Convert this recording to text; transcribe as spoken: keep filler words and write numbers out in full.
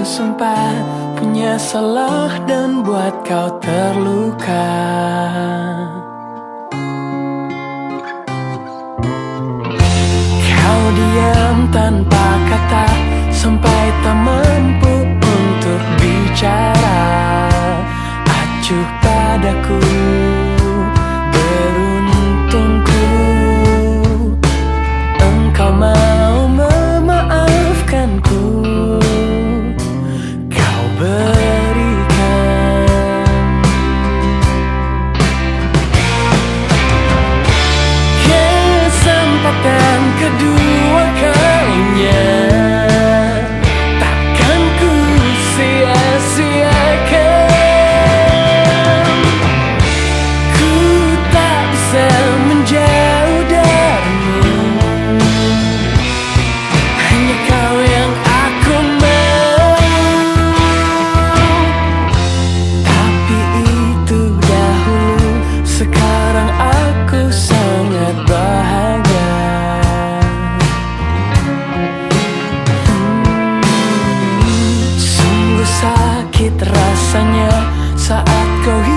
sempat punya salah dan buat kau terluka. Kau diam tanpa kata sampai tak mampu untuk bicara. Acuh padaku, beruntungku, engkau mau memaafkanku. Kau berikan kesempatan kedua kalinya. Takkan ku sia-siakan. Ku tak bisa menjauh darimu. Hanya kau yang aku mau. Tapi itu dahulu, sekarang aku sangat bahagia. hmm, Sungguh sakit rasanya saat kau hilang